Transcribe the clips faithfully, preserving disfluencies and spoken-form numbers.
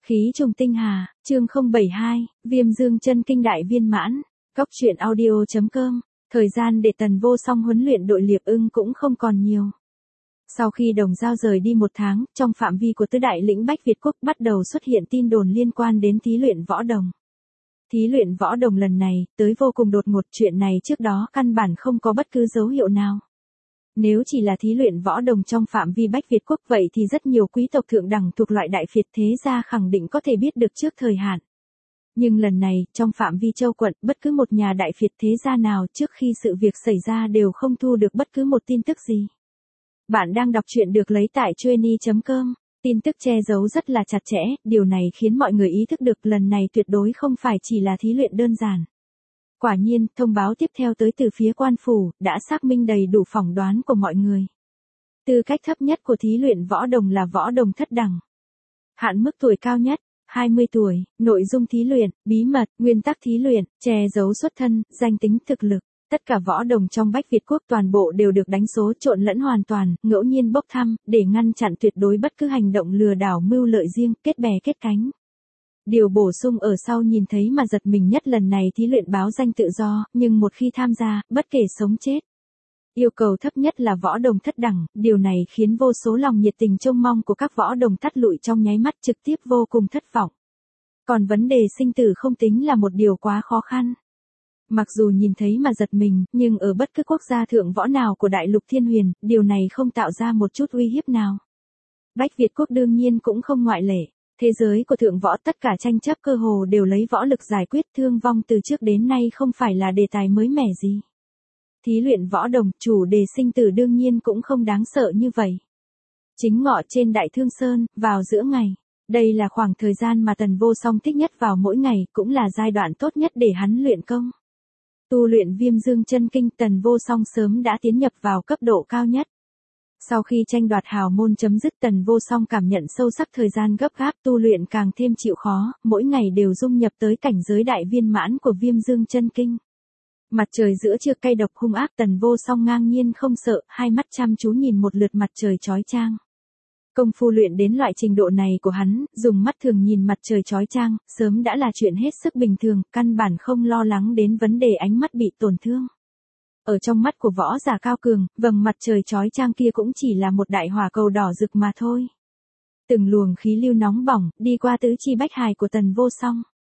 Khí trùng tinh hà, chương không bảy hai, Viêm Dương chân kinh đại viên mãn, Cốc truyện audio.com, thời gian để Tần Vô Song huấn luyện đội liệp ưng cũng không còn nhiều. Sau khi Đồng Giao rời đi một tháng, trong phạm vi của tứ đại lĩnh Bách Việt Quốc bắt đầu xuất hiện tin đồn liên quan đến thí luyện võ đồng. Thí luyện võ đồng lần này, tới vô cùng đột ngột, chuyện này trước đó căn bản không có bất cứ dấu hiệu nào. Nếu chỉ là thí luyện võ đồng trong phạm vi Bách Việt Quốc vậy thì rất nhiều quý tộc thượng đẳng thuộc loại đại phiệt thế gia khẳng định có thể biết được trước thời hạn. Nhưng lần này, trong phạm vi châu quận, bất cứ một nhà đại phiệt thế gia nào trước khi sự việc xảy ra đều không thu được bất cứ một tin tức gì. Bạn đang đọc truyện được lấy tại Chueny chấm com. Tin tức che giấu rất là chặt chẽ, điều này khiến mọi người ý thức được lần này tuyệt đối không phải chỉ là thí luyện đơn giản. Quả nhiên, thông báo tiếp theo tới từ phía quan phủ, đã xác minh đầy đủ phỏng đoán của mọi người. Tư cách thấp nhất của thí luyện võ đồng là võ đồng thất đẳng. Hạn mức tuổi cao nhất, hai mươi tuổi, nội dung thí luyện, bí mật, nguyên tắc thí luyện, che giấu xuất thân, danh tính thực lực. Tất cả võ đồng trong Bách Việt Quốc toàn bộ đều được đánh số trộn lẫn hoàn toàn, ngẫu nhiên bốc thăm, để ngăn chặn tuyệt đối bất cứ hành động lừa đảo mưu lợi riêng, kết bè kết cánh. Điều bổ sung ở sau nhìn thấy mà giật mình nhất lần này thí luyện báo danh tự do, nhưng một khi tham gia, bất kể sống chết. Yêu cầu thấp nhất là võ đồng thất đẳng, điều này khiến vô số lòng nhiệt tình trông mong của các võ đồng tắt lụi trong nháy mắt, trực tiếp vô cùng thất vọng. Còn vấn đề sinh tử không tính là một điều quá khó khăn. Mặc dù nhìn thấy mà giật mình, nhưng ở bất cứ quốc gia thượng võ nào của đại lục Thiên Huyền, điều này không tạo ra một chút uy hiếp nào. Bách Việt Quốc đương nhiên cũng không ngoại lệ. Thế giới của thượng võ tất cả tranh chấp cơ hồ đều lấy võ lực giải quyết, thương vong từ trước đến nay không phải là đề tài mới mẻ gì. Thí luyện võ đồng, chủ đề sinh tử đương nhiên cũng không đáng sợ như vậy. Chính ngọ trên Đại Thương Sơn, vào giữa ngày. Đây là khoảng thời gian mà Tần Vô Song thích nhất vào mỗi ngày, cũng là giai đoạn tốt nhất để hắn luyện công. Tu luyện Viêm Dương chân kinh, Tần Vô Song sớm đã tiến nhập vào cấp độ cao nhất. Sau khi tranh đoạt hào môn chấm dứt, Tần Vô Song cảm nhận sâu sắc thời gian gấp gáp tu luyện càng thêm chịu khó, mỗi ngày đều dung nhập tới cảnh giới đại viên mãn của Viêm Dương chân kinh. Mặt trời giữa trưa cay độc hung ác, Tần Vô Song ngang nhiên không sợ, hai mắt chăm chú nhìn một lượt mặt trời chói chang. Công phu luyện đến loại trình độ này của hắn, dùng mắt thường nhìn mặt trời chói chang, sớm đã là chuyện hết sức bình thường, căn bản không lo lắng đến vấn đề ánh mắt bị tổn thương. Ở trong mắt của võ giả cao cường, vầng mặt trời chói chang kia cũng chỉ là một đại hỏa cầu đỏ rực mà thôi. Từng luồng khí lưu nóng bỏng, đi qua tứ chi bách hài của Tần Vô Song.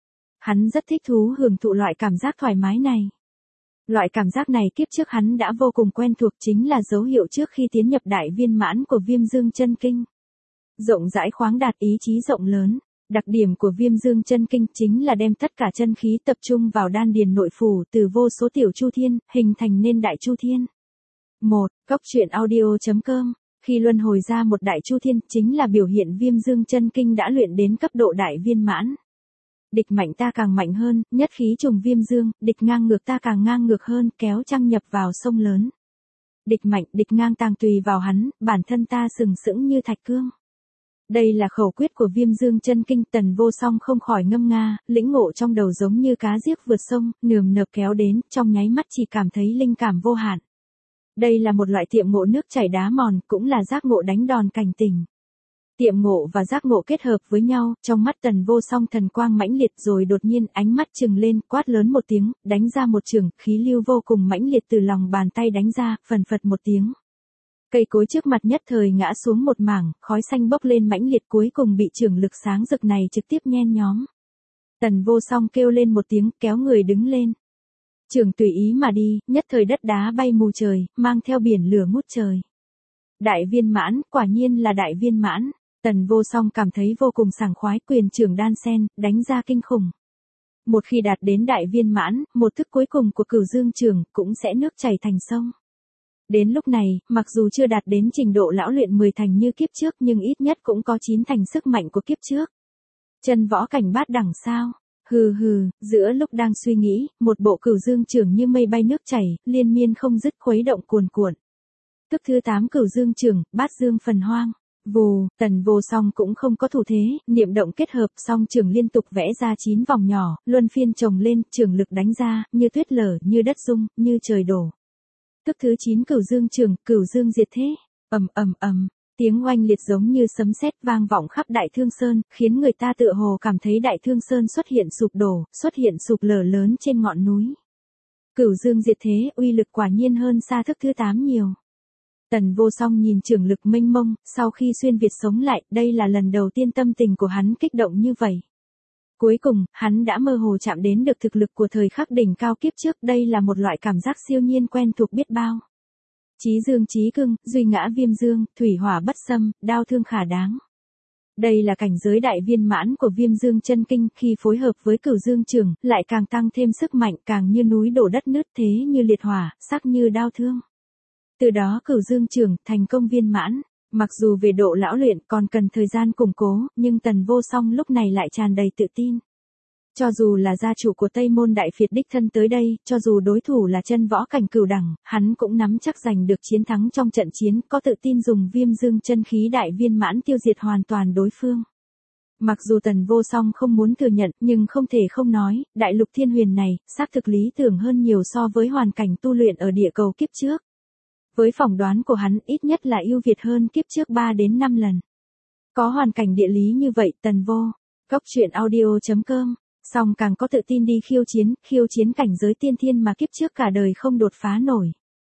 Hắn rất thích thú hưởng thụ loại cảm giác thoải mái này. Loại cảm giác này kiếp trước hắn đã vô cùng quen thuộc, chính là dấu hiệu trước khi tiến nhập đại viên mãn của Viêm Dương chân kinh. Rộng rãi khoáng đạt, ý chí rộng lớn. Đặc điểm của Viêm Dương chân kinh chính là đem tất cả chân khí tập trung vào đan điền nội phủ, từ vô số tiểu chu thiên, hình thành nên đại chu thiên. một. Cốc truyện audio.com. Khi luân hồi ra một đại chu thiên, chính là biểu hiện Viêm Dương chân kinh đã luyện đến cấp độ đại viên mãn. Địch mạnh ta càng mạnh hơn, nhất khí trùng Viêm Dương, địch ngang ngược ta càng ngang ngược hơn, kéo trăng nhập vào sông lớn. Địch mạnh, địch ngang tàng tùy vào hắn, bản thân ta sừng sững như thạch cương. Đây là khẩu quyết của Viêm Dương chân kinh, Tần Vô Song không khỏi ngâm nga, lĩnh ngộ trong đầu giống như cá giếc vượt sông, nườm nượp kéo đến, trong nháy mắt chỉ cảm thấy linh cảm vô hạn. Đây là một loại tiệm ngộ nước chảy đá mòn, cũng là giác ngộ đánh đòn cảnh tỉnh. Tiệm ngộ và giác ngộ kết hợp với nhau, trong mắt Tần Vô Song thần quang mãnh liệt, rồi đột nhiên ánh mắt trừng lên, quát lớn một tiếng, đánh ra một chưởng, khí lưu vô cùng mãnh liệt từ lòng bàn tay đánh ra, phần phật một tiếng. Cây cối trước mặt nhất thời ngã xuống một mảng, khói xanh bốc lên mãnh liệt, cuối cùng bị chưởng lực sáng rực này trực tiếp nhen nhóm. Tần Vô Song kêu lên một tiếng, kéo người đứng lên. Chưởng tùy ý mà đi, nhất thời đất đá bay mù trời, mang theo biển lửa ngút trời. Đại viên mãn, quả nhiên là đại viên mãn. Tần Vô Song cảm thấy vô cùng sảng khoái, quyền chưởng đan sen, đánh ra kinh khủng. Một khi đạt đến đại viên mãn, một thức cuối cùng của Cửu Dương chưởng cũng sẽ nước chảy thành sông. Đến lúc này, mặc dù chưa đạt đến trình độ lão luyện mười thành như kiếp trước, nhưng ít nhất cũng có chín thành sức mạnh của kiếp trước. Chân võ cảnh bát đẳng sao? Hừ hừ, giữa lúc đang suy nghĩ, một bộ Cửu Dương chưởng như mây bay nước chảy, liên miên không dứt khuấy động cuồn cuộn. Thức thứ tám Cửu Dương chưởng, Bát Dương phần hoang. Vù, Tần Vô Song cũng không có thủ thế, niệm động kết hợp, song chưởng liên tục vẽ ra chín vòng nhỏ, luân phiên chồng lên, chưởng lực đánh ra, như tuyết lở, như đất rung, như trời đổ. Thức thứ chín Cửu Dương chưởng, Cửu Dương diệt thế. Ầm ầm ầm, Tiếng oanh liệt giống như sấm sét vang vọng khắp Đại Thương Sơn, khiến người ta tựa hồ cảm thấy Đại Thương Sơn xuất hiện sụp đổ, xuất hiện sụp lở lớn trên ngọn núi. Cửu dương diệt thế, uy lực quả nhiên hơn xa thức thứ tám nhiều. Tần Vô Song nhìn trưởng lực mênh mông, sau khi xuyên Việt sống lại, đây là lần đầu tiên tâm tình của hắn kích động như vậy. Cuối cùng, hắn đã mơ hồ chạm đến được thực lực của thời khắc đỉnh cao kiếp trước, đây là một loại cảm giác siêu nhiên quen thuộc biết bao. Chí dương chí cương, duy ngã viêm dương, thủy hỏa bất xâm, đao thương khả đáng. Đây là cảnh giới đại viên mãn của Viêm Dương Chân Kinh, khi phối hợp với Cửu Dương Trường, lại càng tăng thêm sức mạnh, càng như núi đổ đất nứt, thế như liệt hỏa, sắc như đao thương. Từ đó Cửu Dương Trường thành công viên mãn, mặc dù về độ lão luyện còn cần thời gian củng cố, nhưng Tần Vô Song lúc này lại tràn đầy tự tin. Cho dù là gia chủ của Tây Môn Đại Phiệt đích thân tới đây, cho dù đối thủ là chân võ cảnh cửu đẳng, hắn cũng nắm chắc giành được chiến thắng trong trận chiến, có tự tin dùng Viêm Dương chân khí đại viên mãn tiêu diệt hoàn toàn đối phương. Mặc dù Tần Vô Song không muốn thừa nhận, nhưng không thể không nói, đại lục thiên huyền này, xác thực lý tưởng hơn nhiều so với hoàn cảnh tu luyện ở địa cầu kiếp trước. Với phỏng đoán của hắn, ít nhất là ưu việt hơn kiếp trước ba đến năm lần. Có hoàn cảnh địa lý như vậy, Tần Vô, Cốc Truyện Audio chấm com, song càng có tự tin đi khiêu chiến, khiêu chiến cảnh giới tiên thiên mà kiếp trước cả đời không đột phá nổi.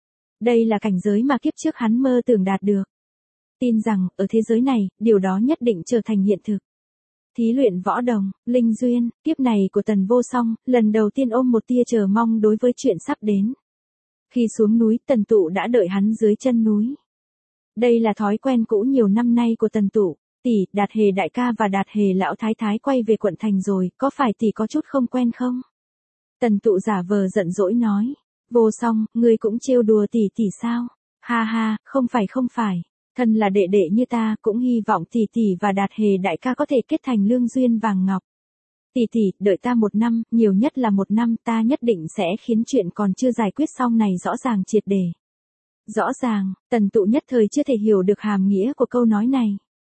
Đây là cảnh giới mà kiếp trước hắn mơ tưởng đạt được. Tin rằng, ở thế giới này, điều đó nhất định trở thành hiện thực. Thí luyện võ đồng, linh duyên, kiếp này của Tần Vô Song, lần đầu tiên ôm một tia chờ mong đối với chuyện sắp đến. Khi xuống núi, Tần Tụ đã đợi hắn dưới chân núi. Đây là thói quen cũ nhiều năm nay của Tần Tụ. Tỷ, Đạt Hề đại ca và Đạt Hề lão thái thái quay về quận thành rồi, có phải tỷ có chút không quen không? Tần Tụ giả vờ giận dỗi nói. Vô Song, ngươi cũng trêu đùa tỷ tỷ sao? Ha ha, không phải không phải. Thân là đệ đệ như ta, cũng hy vọng tỷ tỷ và Đạt Hề đại ca có thể kết thành lương duyên vàng ngọc. Tỷ tỷ, đợi ta một năm, nhiều nhất là một năm, ta nhất định sẽ khiến chuyện còn chưa giải quyết xong này rõ ràng triệt để. Rõ ràng, Tần Tụ nhất thời chưa thể hiểu được hàm nghĩa của câu nói này.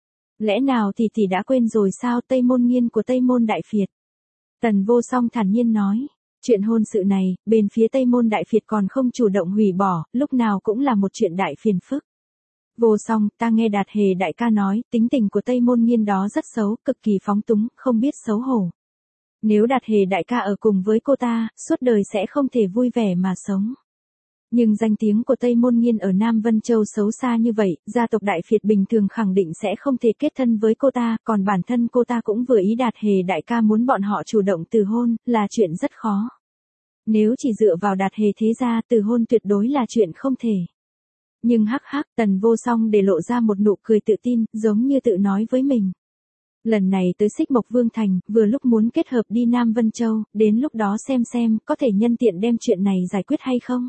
Lẽ nào tỷ tỷ đã quên rồi sao? Tây Môn Nghiên của Tây Môn Đại Phiệt. Tần Vô Song thản nhiên nói, chuyện hôn sự này, bên phía Tây Môn Đại Phiệt còn không chủ động hủy bỏ, lúc nào cũng là một chuyện đại phiền phức. Vô Song, ta nghe Đạt Hề đại ca nói, tính tình của Tây Môn Nghiên đó rất xấu, cực kỳ phóng túng, không biết xấu hổ. Nếu Đạt Hề đại ca ở cùng với cô ta, suốt đời sẽ không thể vui vẻ mà sống. Nhưng danh tiếng của Tây Môn Nghiên ở Nam Vân Châu xấu xa như vậy, gia tộc Đại Phiệt bình thường khẳng định sẽ không thể kết thân với cô ta, còn bản thân cô ta cũng vừa ý Đạt Hề đại ca muốn bọn họ chủ động từ hôn, là chuyện rất khó. Nếu chỉ dựa vào Đạt Hề thế gia, từ hôn tuyệt đối là chuyện không thể. Nhưng hắc hắc, Tần Vô Song để lộ ra một nụ cười tự tin, giống như tự nói với mình. Lần này tới Xích Mộc Vương Thành, vừa lúc muốn kết hợp đi Nam Vân Châu, đến lúc đó xem xem, có thể nhân tiện đem chuyện này giải quyết hay không?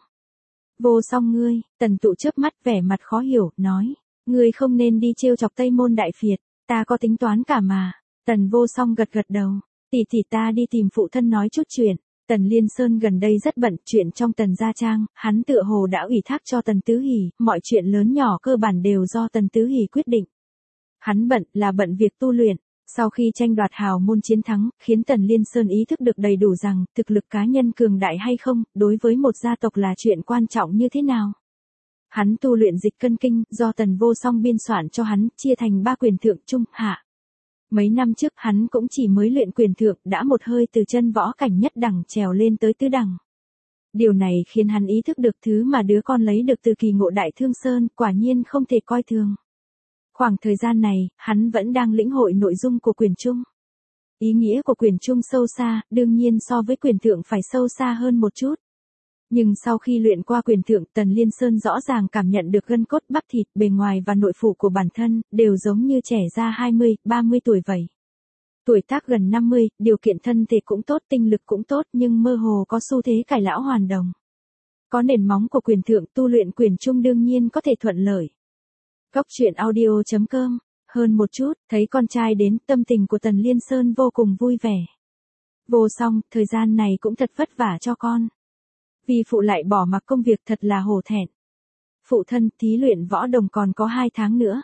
Vô Song ngươi, Tần Tụ chớp mắt vẻ mặt khó hiểu, nói, ngươi không nên đi trêu chọc Tây Môn Đại Phiệt, ta có tính toán cả mà. Tần Vô Song gật gật đầu, tỷ tỷ ta đi tìm phụ thân nói chút chuyện. Tần Liên Sơn gần đây rất bận, chuyện trong Tần gia trang, hắn tựa hồ đã ủy thác cho Tần Tứ Hỷ, mọi chuyện lớn nhỏ cơ bản đều do Tần Tứ Hỷ quyết định. Hắn bận là bận việc tu luyện. Sau khi tranh đoạt hào môn chiến thắng, khiến Tần Liên Sơn ý thức được đầy đủ rằng, thực lực cá nhân cường đại hay không, đối với một gia tộc là chuyện quan trọng như thế nào. Hắn tu luyện dịch cân kinh, do Tần Vô Song biên soạn cho hắn, chia thành ba quyền thượng trung, hạ. Mấy năm trước hắn cũng chỉ mới luyện quyền thượng, đã một hơi từ chân võ cảnh nhất đẳng trèo lên tới tứ đẳng. Điều này khiến hắn ý thức được thứ mà đứa con lấy được từ kỳ ngộ Đại Thương Sơn, quả nhiên không thể coi thường. Khoảng thời gian này, hắn vẫn đang lĩnh hội nội dung của quyền trung. Ý nghĩa của quyền trung sâu xa, đương nhiên so với quyền thượng phải sâu xa hơn một chút. Nhưng sau khi luyện qua quyền thượng, Tần Liên Sơn rõ ràng cảm nhận được gân cốt bắp thịt, bề ngoài và nội phủ của bản thân, đều giống như trẻ ra hai mươi, ba mươi tuổi vậy. Tuổi tác gần năm mươi, điều kiện thân thể cũng tốt, tinh lực cũng tốt, nhưng mơ hồ có xu thế cải lão hoàn đồng. Có nền móng của quyền thượng, tu luyện quyền trung đương nhiên có thể thuận lợi. Cốc Truyện Audio chấm com, hơn một chút, thấy con trai đến, tâm tình của Tần Liên Sơn vô cùng vui vẻ. Vô Song, thời gian này cũng thật vất vả cho con. Vì phụ lại bỏ mặc công việc thật là hổ thẹn. Phụ thân, thí luyện võ đồng còn có hai tháng nữa.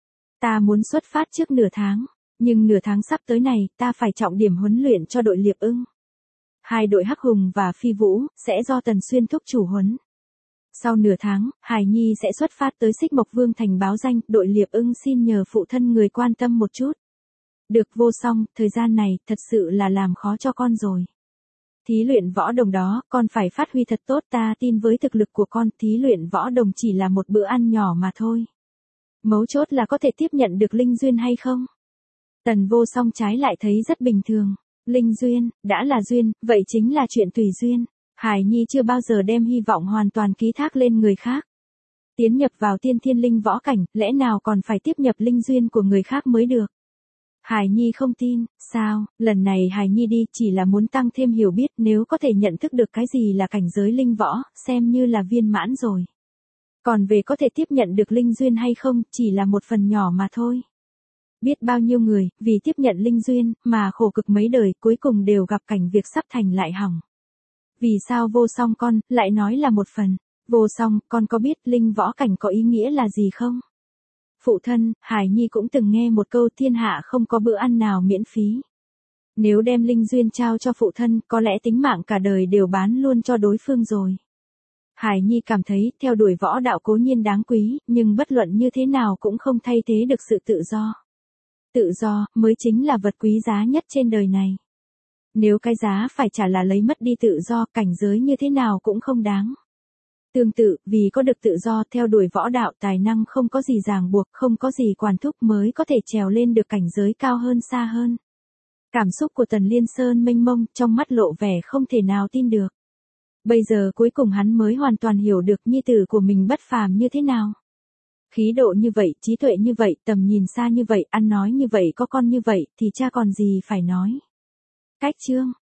Ta muốn xuất phát trước nửa tháng, nhưng nửa tháng sắp tới này, ta phải trọng điểm huấn luyện cho đội Liệp Ưng. Hai đội Hắc Hùng và Phi Vũ, sẽ do Tần Xuyên thúc chủ huấn. Sau nửa tháng, Hải Nhi sẽ xuất phát tới Xích Mộc Vương thành báo danh, đội Liệp Ưng xin nhờ phụ thân người quan tâm một chút. Được Vô Song, thời gian này, thật sự là làm khó cho con rồi. Thí luyện võ đồng đó, con phải phát huy thật tốt, ta tin với thực lực của con, thí luyện võ đồng chỉ là một bữa ăn nhỏ mà thôi. Mấu chốt là có thể tiếp nhận được linh duyên hay không? Tần Vô Song trái lại thấy rất bình thường. Linh duyên, đã là duyên, vậy chính là chuyện tùy duyên. Hải Nhi chưa bao giờ đem hy vọng hoàn toàn ký thác lên người khác. Tiến nhập vào tiên thiên linh võ cảnh, lẽ nào còn phải tiếp nhập linh duyên của người khác mới được? Hải Nhi không tin, sao, lần này Hải Nhi đi chỉ là muốn tăng thêm hiểu biết, nếu có thể nhận thức được cái gì là cảnh giới linh võ, xem như là viên mãn rồi. Còn về có thể tiếp nhận được linh duyên hay không, chỉ là một phần nhỏ mà thôi. Biết bao nhiêu người, vì tiếp nhận linh duyên, mà khổ cực mấy đời, cuối cùng đều gặp cảnh việc sắp thành lại hỏng. Vì sao Vô Song con, lại nói là một phần? Vô Song, con có biết linh võ cảnh có ý nghĩa là gì không? Phụ thân, Hải Nhi cũng từng nghe một câu thiên hạ không có bữa ăn nào miễn phí. Nếu đem linh duyên trao cho phụ thân, có lẽ tính mạng cả đời đều bán luôn cho đối phương rồi. Hải Nhi cảm thấy, theo đuổi võ đạo cố nhiên đáng quý, nhưng bất luận như thế nào cũng không thay thế được sự tự do. Tự do, mới chính là vật quý giá nhất trên đời này. Nếu cái giá phải trả là lấy mất đi tự do, cảnh giới như thế nào cũng không đáng. Tương tự, vì có được tự do, theo đuổi võ đạo, tài năng không có gì ràng buộc, không có gì quản thúc mới có thể trèo lên được cảnh giới cao hơn xa hơn. Cảm xúc của Tần Liên Sơn mênh mông, trong mắt lộ vẻ không thể nào tin được. Bây giờ cuối cùng hắn mới hoàn toàn hiểu được nhi tử của mình bất phàm như thế nào. Khí độ như vậy, trí tuệ như vậy, tầm nhìn xa như vậy, ăn nói như vậy, có con như vậy, thì cha còn gì phải nói. Cách chương